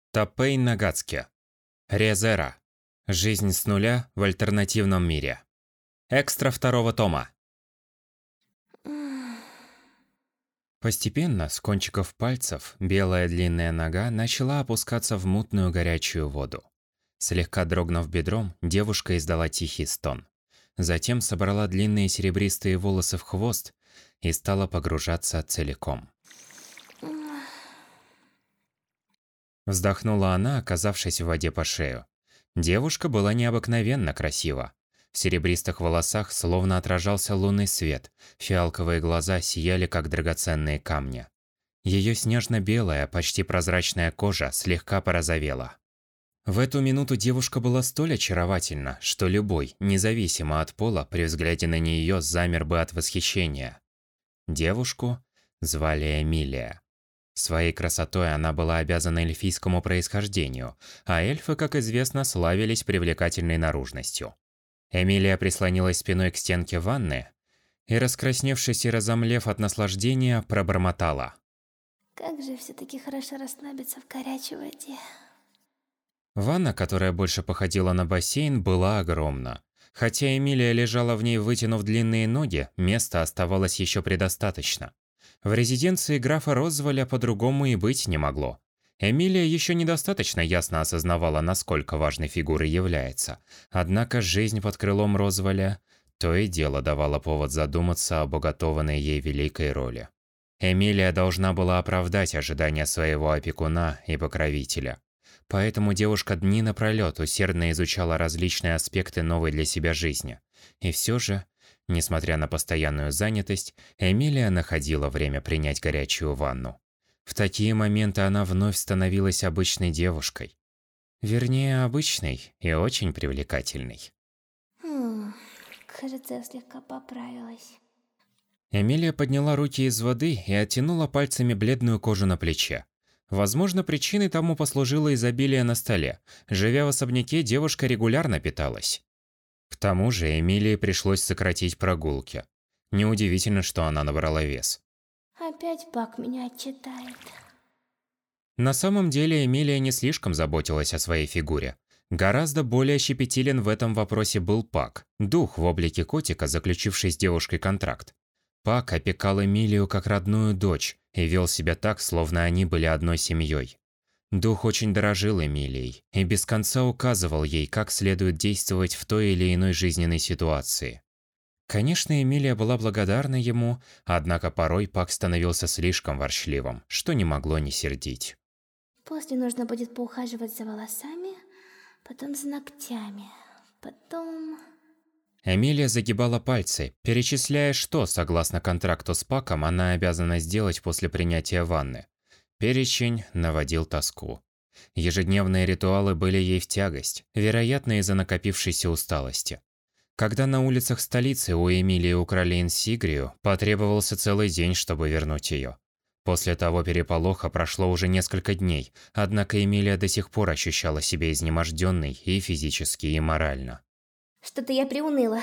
Таппей Нагацки. Резера. Жизнь с нуля в альтернативном мире. Экстра второго тома. Постепенно, с кончиков пальцев, белая длинная нога начала опускаться в мутную горячую воду. Слегка дрогнув бедром, девушка издала тихий стон. Затем собрала длинные серебристые волосы в хвост и стала погружаться целиком. Вздохнула она, оказавшись в воде по шею. Девушка была необыкновенно красива. В серебристых волосах словно отражался лунный свет, фиалковые глаза сияли, как драгоценные камни. Ее снежно-белая, почти прозрачная кожа слегка порозовела. В эту минуту девушка была столь очаровательна, что любой, независимо от пола, при взгляде на нее замер бы от восхищения. Девушку звали Эмилия. Своей красотой она была обязана эльфийскому происхождению, а эльфы, как известно, славились привлекательной наружностью. Эмилия прислонилась спиной к стенке ванны и, раскрасневшись и разомлев от наслаждения, пробормотала. Как же все-таки хорошо расслабиться в горячей воде. Ванна, которая больше походила на бассейн, была огромна. Хотя Эмилия лежала в ней, вытянув длинные ноги, места оставалось еще предостаточно. В резиденции графа Розволя по-другому и быть не могло. Эмилия еще недостаточно ясно осознавала, насколько важной фигурой является. Однако жизнь под крылом Розволя то и дело давала повод задуматься об уготованной ей великой роли. Эмилия должна была оправдать ожидания своего опекуна и покровителя. Поэтому девушка дни напролет усердно изучала различные аспекты новой для себя жизни. И все же, несмотря на постоянную занятость, Эмилия находила время принять горячую ванну. В такие моменты она вновь становилась обычной девушкой. Вернее, обычной и очень привлекательной. Кажется, я слегка поправилась. Эмилия подняла руки из воды и оттянула пальцами бледную кожу на плече. Возможно, причиной тому послужило изобилие на столе. Живя в особняке, девушка регулярно питалась. К тому же Эмилии пришлось сократить прогулки. Неудивительно, что она набрала вес. Опять Пак меня отчитает. На самом деле Эмилия не слишком заботилась о своей фигуре. Гораздо более щепетилен в этом вопросе был Пак, дух в облике котика, заключивший с девушкой контракт. Пак опекал Эмилию как родную дочь и вел себя так, словно они были одной семьей. Дух очень дорожил Эмилией и без конца указывал ей, как следует действовать в той или иной жизненной ситуации. Конечно, Эмилия была благодарна ему, однако порой Пак становился слишком ворчливым, что не могло не сердить. После нужно будет поухаживать за волосами, потом за ногтями, потом... Эмилия загибала пальцы, перечисляя, что, согласно контракту с Паком, она обязана сделать после принятия ванны. Перечень наводил тоску. Ежедневные ритуалы были ей в тягость, вероятно, из-за накопившейся усталости. Когда на улицах столицы у Эмилии украли инсигрию, потребовался целый день, чтобы вернуть ее. После того переполоха прошло уже несколько дней, однако Эмилия до сих пор ощущала себя изнеможденной и физически, и морально. Что-то я приуныла.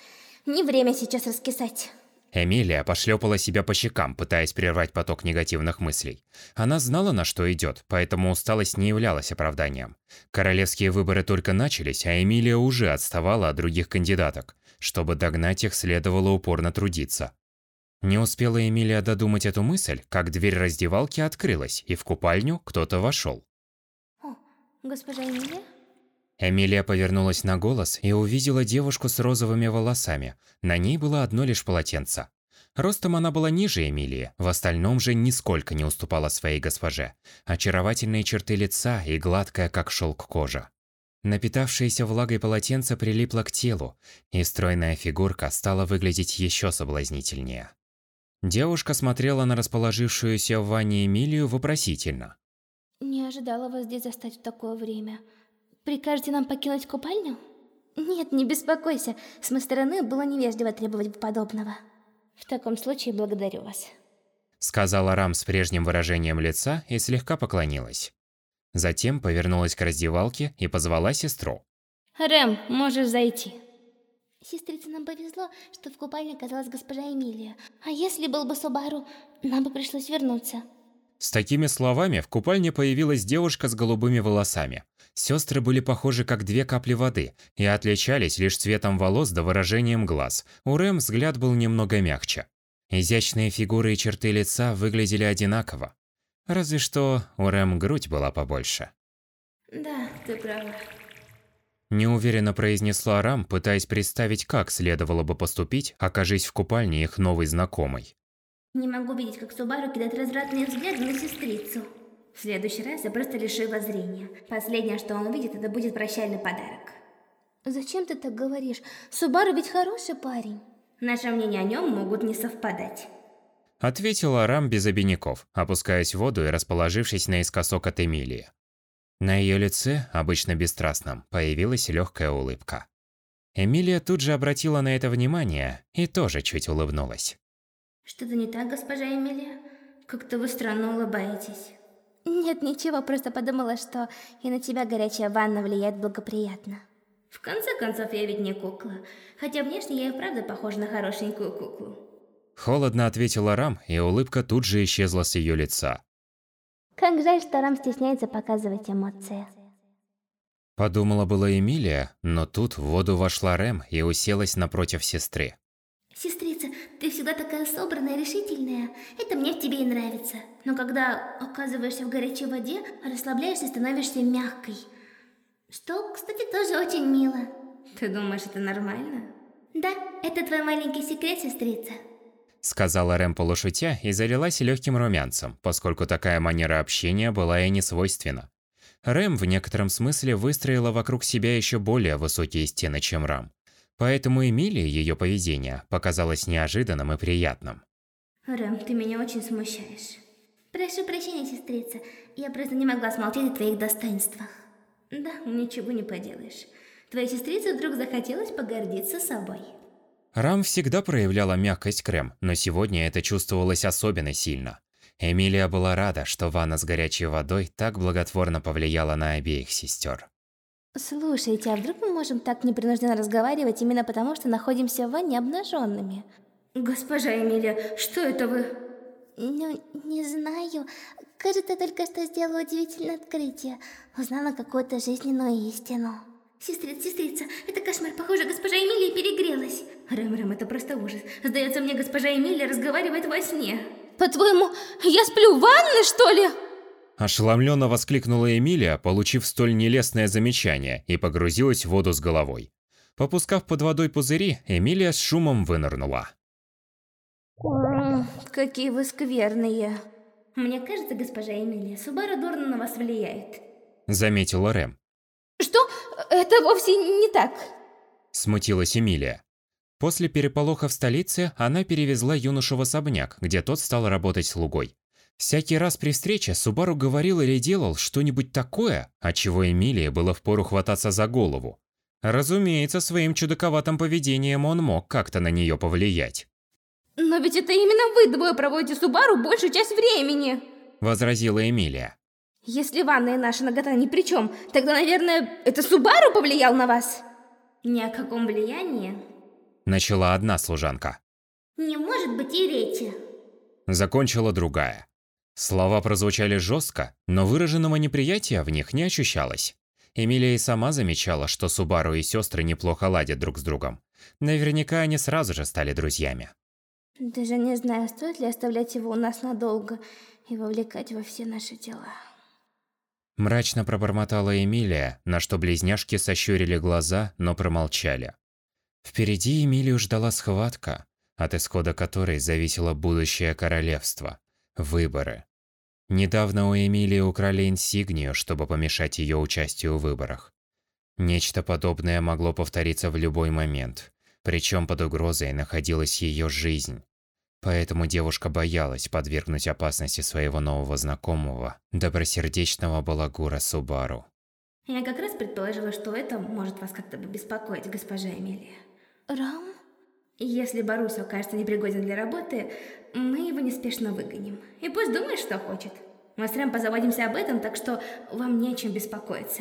Не время сейчас раскисать. Эмилия пошлепала себя по щекам, пытаясь прервать поток негативных мыслей. Она знала, на что идет, поэтому усталость не являлась оправданием. Королевские выборы только начались, а Эмилия уже отставала от других кандидаток. Чтобы догнать их, следовало упорно трудиться. Не успела Эмилия додумать эту мысль, как дверь раздевалки открылась, и в купальню кто-то вошел. О, госпожа Эмилия? Эмилия повернулась на голос и увидела девушку с розовыми волосами. На ней было одно лишь полотенце. Ростом она была ниже Эмилии, в остальном же нисколько не уступала своей госпоже. Очаровательные черты лица и гладкая, как шелк, кожа. Напитавшееся влагой полотенце прилипло к телу, и стройная фигурка стала выглядеть еще соблазнительнее. Девушка смотрела на расположившуюся в ванне Эмилию вопросительно. Не ожидала вас здесь застать в такое время. Прикажете нам покинуть купальню? Нет, не беспокойся. С моей стороны было невежливо требовать подобного. В таком случае благодарю вас. Сказала Рам с прежним выражением лица и слегка поклонилась. Затем повернулась к раздевалке и позвала сестру. Рэм, можешь зайти. Сестрице, нам повезло, что в купальне оказалась госпожа Эмилия. А если был бы Собару, нам бы пришлось вернуться. С такими словами в купальне появилась девушка с голубыми волосами. Сестры были похожи как две капли воды и отличались лишь цветом волос да выражением глаз. У Рэм взгляд был немного мягче. Изящные фигуры и черты лица выглядели одинаково. Разве что у Рэм грудь была побольше. Да, ты права. Неуверенно произнесла Рам, пытаясь представить, как следовало бы поступить, окажись в купальне их новой знакомой. Не могу видеть, как Субару кидает развратные взгляды на сестрицу. В следующий раз я просто лишу его зрения. Последнее, что он увидит, это будет прощальный подарок. Зачем ты так говоришь? Субару ведь хороший парень. Наши мнения о нем могут не совпадать. Ответила Рам без обиняков, опускаясь в воду и расположившись наискосок от Эмилии. На ее лице, обычно бесстрастном, появилась легкая улыбка. Эмилия тут же обратила на это внимание и тоже чуть улыбнулась. Что-то не так, госпожа Эмилия? Как-то вы странно улыбаетесь. Нет, ничего, просто подумала, что и на тебя горячая ванна влияет благоприятно. В конце концов, я ведь не кукла. Хотя внешне я и правда похожа на хорошенькую куклу. Холодно ответила Рам, и улыбка тут же исчезла с ее лица. Как жаль, что Рам стесняется показывать эмоции. Подумала была Эмилия, но тут в воду вошла Рэм и уселась напротив сестры. Сестрица, ты всегда такая собранная и решительная. Это мне в тебе и нравится. Но когда оказываешься в горячей воде, расслабляешься и становишься мягкой. Что, кстати, тоже очень мило. Ты думаешь, это нормально? Да, это твой маленький секрет, сестрица. Сказала Рэм полушутя и залилась легким румянцем, поскольку такая манера общения была ей не свойственна. Рэм в некотором смысле выстроила вокруг себя еще более высокие стены, чем Рам. Поэтому Эмилии ее поведение показалось неожиданным и приятным. Рэм, ты меня очень смущаешь. Прошу прощения, сестрица. Я просто не могла смолчать о твоих достоинствах. Да, ничего не поделаешь. Твоей сестрице вдруг захотелось погордиться собой. Рам всегда проявляла мягкость к Рэм, но сегодня это чувствовалось особенно сильно. Эмилия была рада, что ванна с горячей водой так благотворно повлияла на обеих сестер. Слушайте, а вдруг мы можем так непринужденно разговаривать именно потому, что находимся в ванне обнаженными? Госпожа Эмилия, что это вы? Ну, не знаю. Кажется, только что сделала удивительное открытие. Узнала какую-то жизненную истину. Сестрица, это кошмар. Похоже, госпожа Эмилия перегрелась. Рэм, это просто ужас. Сдается мне, госпожа Эмилия разговаривает во сне. По-твоему, я сплю в ванной, что ли? Ошеломленно воскликнула Эмилия, получив столь нелестное замечание, и погрузилась в воду с головой. Попускав под водой пузыри, Эмилия с шумом вынырнула. Какие вы скверные. Мне кажется, госпожа Эмилия, Субару дурно на вас влияет. Заметила Рэм. Что? Это вовсе не так. Смутилась Эмилия. После переполоха в столице она перевезла юношу в особняк, где тот стал работать слугой. Всякий раз при встрече Субару говорил или делал что-нибудь такое, от чего Эмилии было впору хвататься за голову. Разумеется, своим чудаковатым поведением он мог как-то на нее повлиять. Но ведь это именно вы двое проводите Субару большую часть времени, возразила Эмилия. Если ванна и наша нагота ни при чем, тогда, наверное, это Субару повлиял на вас? Ни о каком влиянии. Начала одна служанка. Не может быть и речи. Закончила другая. Слова прозвучали жестко, но выраженного неприятия в них не ощущалось. Эмилия и сама замечала, что Субару и сестры неплохо ладят друг с другом. Наверняка они сразу же стали друзьями. Даже не знаю, стоит ли оставлять его у нас надолго и вовлекать во все наши дела. Мрачно пробормотала Эмилия, на что близняшки сощурили глаза, но промолчали. Впереди Эмилию ждала схватка, от исхода которой зависело будущее королевства. Выборы. Недавно у Эмилии украли инсигнию, чтобы помешать ее участию в выборах. Нечто подобное могло повториться в любой момент, причем под угрозой находилась ее жизнь. Поэтому девушка боялась подвергнуть опасности своего нового знакомого, добросердечного балагура Субару. Я как раз предположила, что это может вас как-то беспокоить, госпожа Эмилия. Рам? Если Барусу окажется непригоден для работы, мы его неспешно выгоним. И пусть думает, что хочет. Мы с Рэм позаботимся об этом, так что вам не о чем беспокоиться.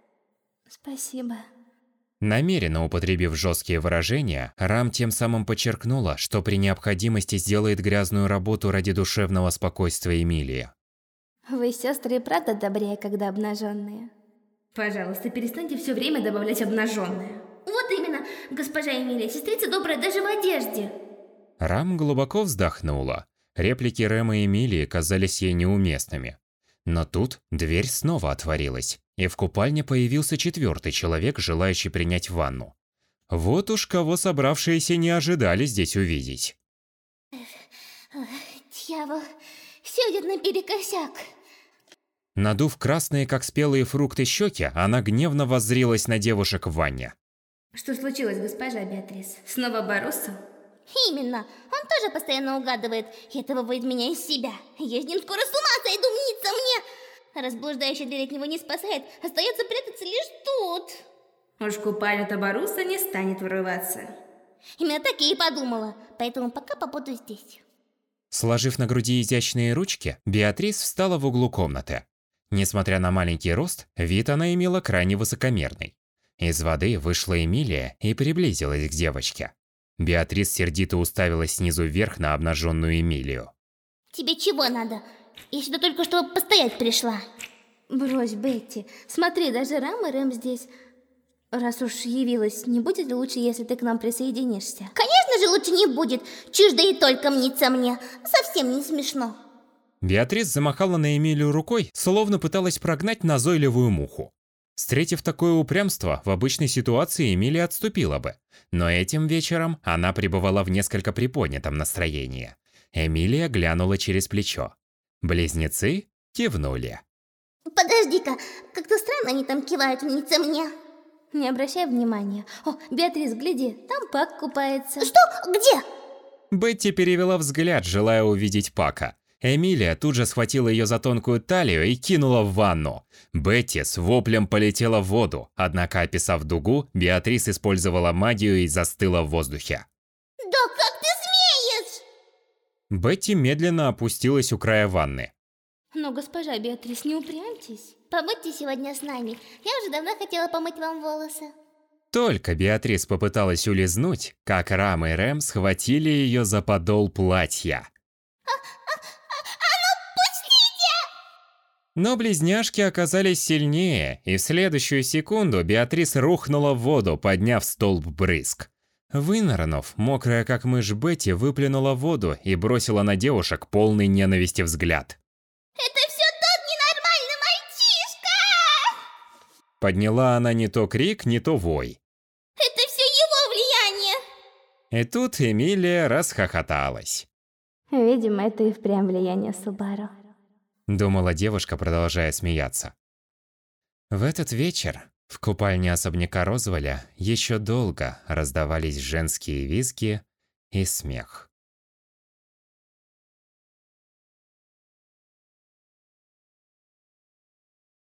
Спасибо. Намеренно употребив жесткие выражения, Рам тем самым подчеркнула, что при необходимости сделает грязную работу ради душевного спокойствия Эмилии. Вы, сестры, и правда добрее, когда обнаженные. Пожалуйста, перестаньте все время добавлять обнаженные. Вот именно, госпожа Эмилия, сестрица добрая даже в одежде. Рам глубоко вздохнула. Реплики Рэма и Эмилии казались ей неуместными. Но тут дверь снова отворилась, и в купальне появился четвертый человек, желающий принять ванну. Вот уж кого собравшиеся не ожидали здесь увидеть. Дьявол, все идет наперекосяк. Надув красные, как спелые фрукты, щеки, она гневно воззрилась на девушек в ванне. Что случилось, госпожа Беатрис? Снова Баруссо? Именно. Он тоже постоянно угадывает. И это выводит меня из себя. Я с ним скоро с ума сойду, мнится мне. Раз блуждающая дверь от него не спасает, остается прятаться лишь тут. Уж в купальню-то Баруссо не станет вырываться. Именно так я и подумала. Поэтому пока побуду здесь. Сложив на груди изящные ручки, Беатрис встала в углу комнаты. Несмотря на маленький рост, вид она имела крайне высокомерный. Из воды вышла Эмилия и приблизилась к девочке. Беатрис сердито уставилась снизу вверх на обнаженную Эмилию. Тебе чего надо? Я сюда только чтобы постоять пришла. Брось, Бетти. Смотри, даже Рам и Рэм здесь. Раз уж явилась, не будет ли лучше, если ты к нам присоединишься? Конечно же лучше не будет. Чушь да и только мнится мне. Совсем не смешно. Беатрис замахала на Эмилию рукой, словно пыталась прогнать назойливую муху. Встретив такое упрямство, в обычной ситуации Эмилия отступила бы. Но этим вечером она пребывала в несколько приподнятом настроении. Эмилия глянула через плечо. Близнецы кивнули. Подожди-ка, как-то странно они там кивают, мнится мне. Не обращай внимания. О, Беатрис, гляди, там Пак купается. Что? Где? Бетти перевела взгляд, желая увидеть Пака. Эмилия тут же схватила ее за тонкую талию и кинула в ванну. Бетти с воплем полетела в воду, однако, описав дугу, Беатрис использовала магию и застыла в воздухе. Да как ты смеешь? Бетти медленно опустилась у края ванны. Но, госпожа Беатрис, не упрямьтесь. Побудьте сегодня с нами. Я уже давно хотела помыть вам волосы. Только Беатрис попыталась улизнуть, как Рам и Рэм схватили ее за подол платья. Но близняшки оказались сильнее, и в следующую секунду Беатрис рухнула в воду, подняв столб брызг. Вынырнув, мокрая как мышь Бетти выплюнула воду и бросила на девушек полный ненависти взгляд. Это все тот ненормальный мальчишка! Подняла она не то крик, не то вой. Это все его влияние! И тут Эмилия расхохоталась. Видимо, это и впрямь влияние Субару. Думала девушка, продолжая смеяться. В этот вечер в купальне особняка Розволя еще долго раздавались женские визги и смех.